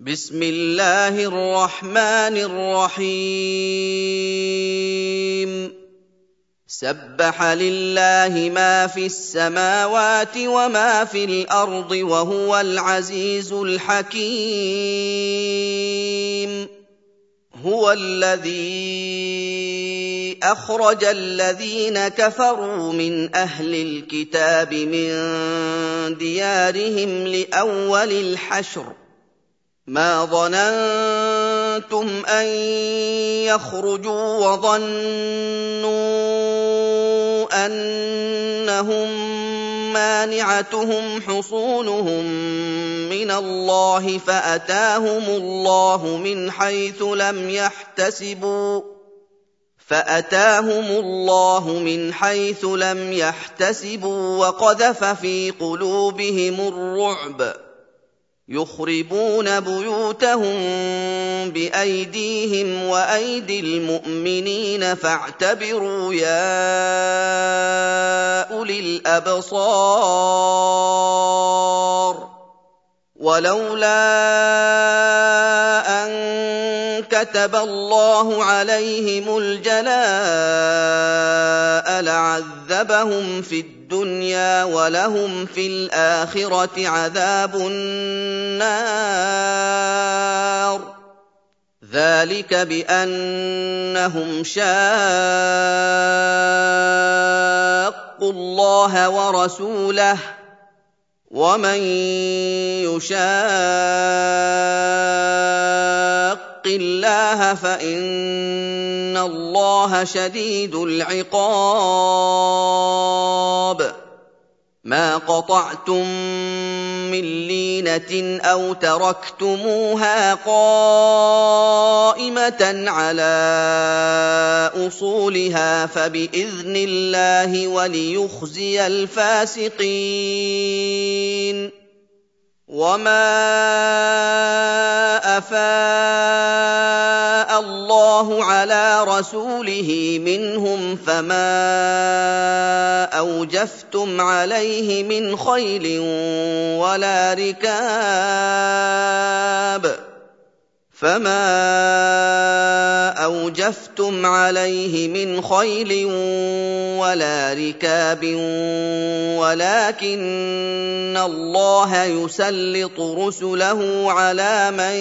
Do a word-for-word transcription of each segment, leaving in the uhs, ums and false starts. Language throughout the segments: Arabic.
بسم الله الرحمن الرحيم سبح لله ما في السماوات وما في الأرض وهو العزيز الحكيم هو الذي أخرج الذين كفروا من أهل الكتاب من ديارهم لأول الحشر ما ظننتم أن يخرجوا وظنوا أنهم مانعتهم حصونهم من الله فأتاهم الله من حيث لم يحتسبوا فأتاهم الله من حيث لم يحتسبوا وقذف في قلوبهم الرعب يخربون بيوتهم بأيديهم وأيدي المؤمنين فاعتبروا يا أولي الأبصار ولولا أن كتب الله عليهم الجلاء لعذبهم في الدنيا ولهم في الآخرة عذاب النار ذلك بأنهم شاقوا الله ورسوله ومن يشاق الله فإن الله شديد العقاب ما قطعتم من لينة أو تركتموها قائمة على أصولها فبإذن الله وليخزي الفاسقين وما أفاء الله على رسوله منهم فما أوجفتم عليه من خيل ولا ركاب فما أوجفتم عليه من خيل ولا ركاب ولكن الله يسلط رسله على من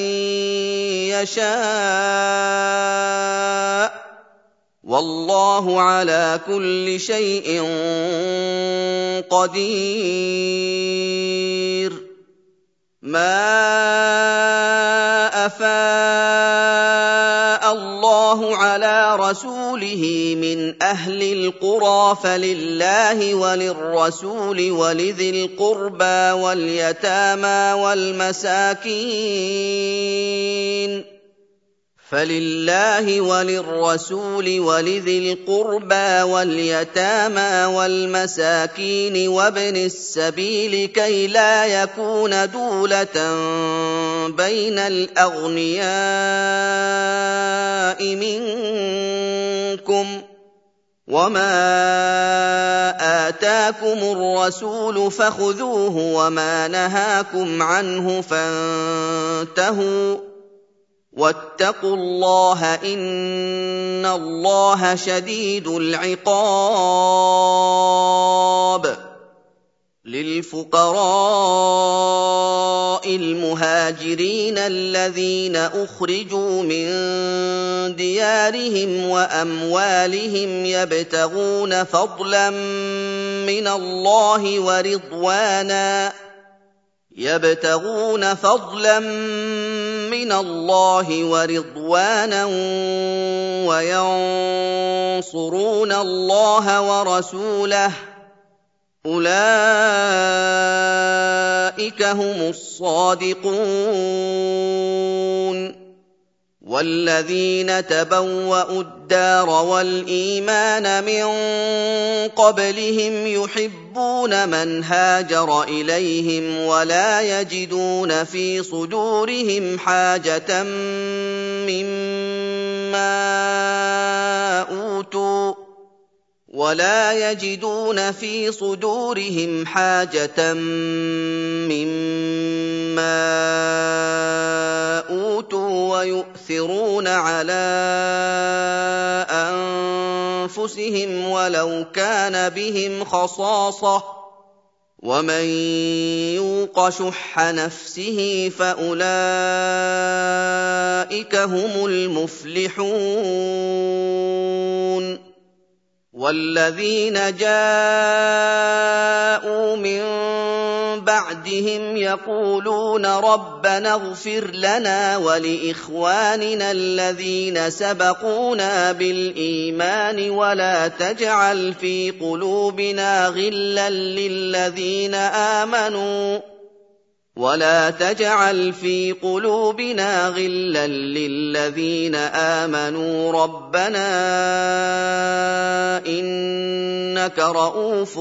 يشاء والله على كل شيء قدير ما أفاء الله على رسوله من أهل القرى فلله وللرسول ولذي القربى واليتامى والمساكين فلله وللرسول ولذي القربى واليتامى والمساكين وابن السبيل كي لا يكون دولة بين الأغنياء منكم وما آتاكم الرسول فخذوه وما نهاكم عنه فانتهوا واتقوا الله إن الله شديد العقاب للفقراء المهاجرين الذين أخرجوا من ديارهم وأموالهم يبتغون فضلا من الله ورضوانا يبتغون فضلا من الله ورضوانا وينصرون الله ورسوله أولئك هم الصادقون والذين تبوأوا الدار والإيمان من قبلهم يحبون من هاجر إليهم ولا يجدون في صدورهم حاجة مما أوتوا ولا يجدون في صدورهم حاجة مما ويؤثرون على أنفسهم ولو كان بهم خصاصة ومن يوق شح نفسه فأولئك هم المفلحون والذين جاءوا من بعدهم يقولون ربنا اغفر لنا ولإخواننا الذين سبقونا بالإيمان ولا تجعل في قلوبنا غلا للذين آمنوا ولا تجعل في قلوبنا غلا للذين آمنوا ربنا إنك رءوف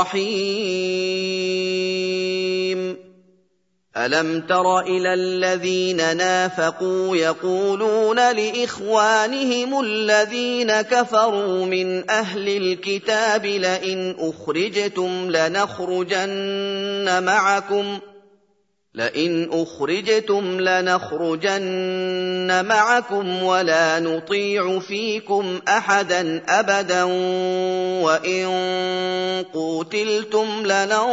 رحيم ألم تر إلى الذين نافقوا يقولون لإخوانهم الذين كفروا من أهل الكتاب لئن أخرجتم لنخرجن معكم لئن أخرجتم لنخرجن معكم ولا نطيع فيكم أحدا أبدا وإن قوتلتم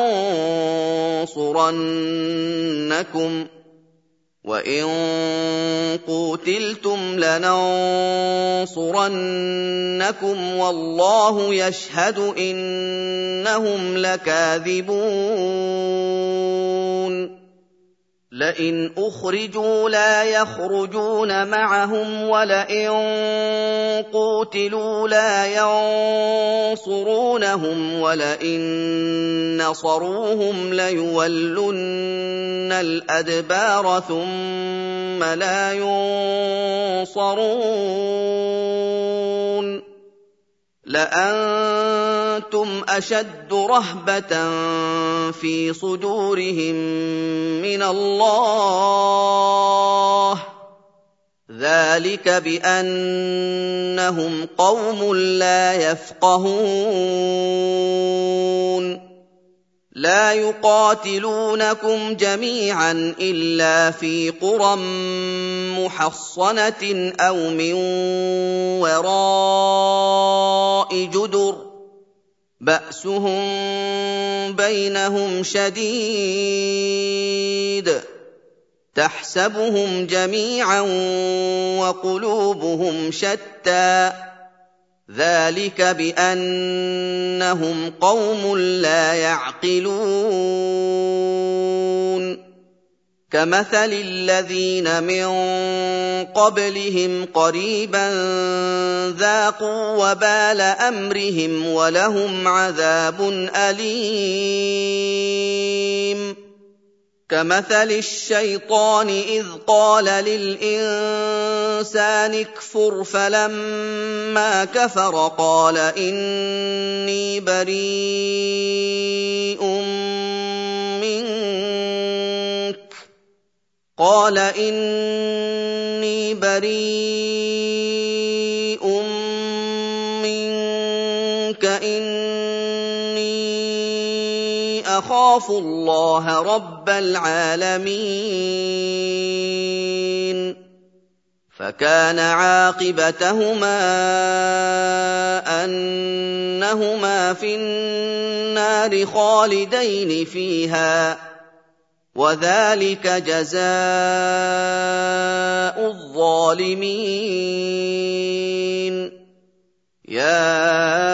لننصرنكم وإن قوتلتم لننصرنكم والله يشهد إنهم لكاذبون لئن أخرجوا لا يخرجون معهم ولئن قوتلوا لا ينصرونهم ولئن نصروهم ليولن الأدبار ثم لا ينصرون لأنتم أشد رهبة في صدورهم من الله ذلك بأنهم قوم لا يفقهون لا يقاتلونكم جميعا إلا في قرى محصنة أو من وراء جدر بأسهم بينهم شديد تحسبهم جميعا وقلوبهم شتى ذلك بأنهم قوم لا يعقلون كمثل الذين من قبلهم قريبا ذاقوا وبال أمرهم ولهم عذاب أليم كمثل الشيطان إذ قال للإنسان اكفر فلما كفر قال إني بريء منك قال إني بريء منك إني أخاف الله رب العالمين فكان عاقبتهما أنهما في النار خالدين فيها وذلك جزاء الظالمين يا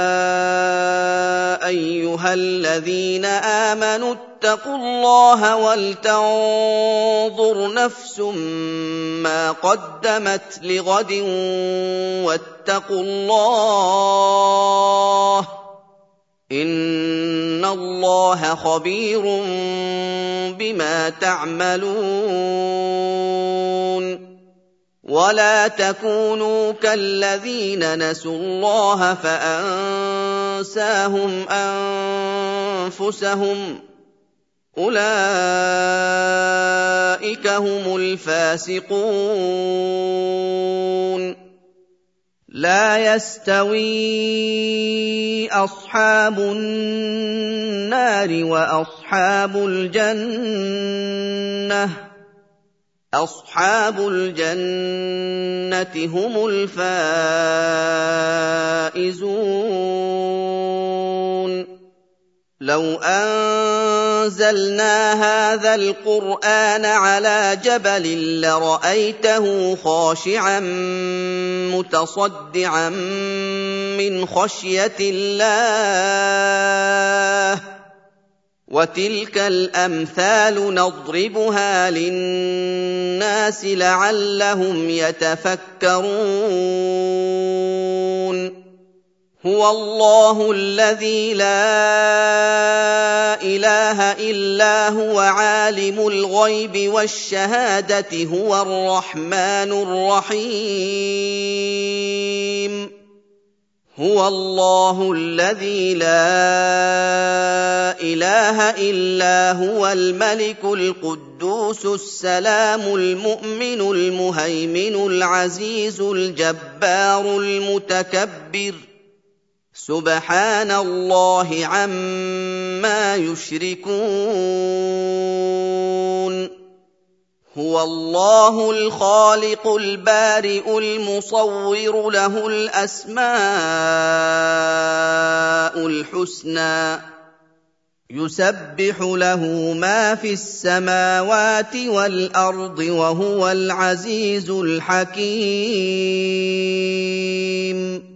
أيها الذين آمنوا اتقوا الله ولتنظر نفس ما قدمت لغد واتقوا الله إن الله خبير بما تعملون ولا تكونوا كالذين نسوا الله فأنساهم أنفسهم أولئك هم الفاسقون لا يستوي أصحاب النار وأصحاب الجنة أَصْحَابُ الْجَنَّةِ هُمُ الْفَائِزُونَ لَوْ أَنزَلْنَا هَٰذَا الْقُرْآنَ عَلَىٰ جَبَلٍ لَّرَأَيْتَهُ خَاشِعًا مُّتَصَدِّعًا مِّنْ خَشْيَةِ اللَّهِ ۚ وَتِلْكَ الْأَمْثَالُ نَضْرِبُهَا لِلنَّاسِ لَعَلَّهُمْ يَتَفَكَّرُونَ هُوَ اللَّهُ الَّذِي لَا إِلَٰهَ إِلَّا هُوَ عَالِمُ الْغَيْبِ وَالشَّهَادَةِ هُوَ الرَّحْمَٰنُ الرَّحِيمُ هُوَ اللَّهُ الَّذِي لَا إِلَٰهَ إِلَّا هُوَ الْمَلِكُ الْقُدُّوسُ السَّلَامُ الْمُؤْمِنُ الْمُهَيْمِنُ الْعَزِيزُ الْجَبَّارُ الْمُتَكَبِّرُ سُبْحَانَ اللَّهِ عَمَّا يُشْرِكُونَ هُوَ اللَّهُ الْخَالِقُ الْبَارِئُ الْمُصَوِّرُ لَهُ الْأَسْمَاءُ الْحُسْنَىٰ يُسَبِّحُ لَهُ مَا فِي السَّمَاوَاتِ وَالْأَرْضِ وَهُوَ الْعَزِيزُ الْحَكِيمُ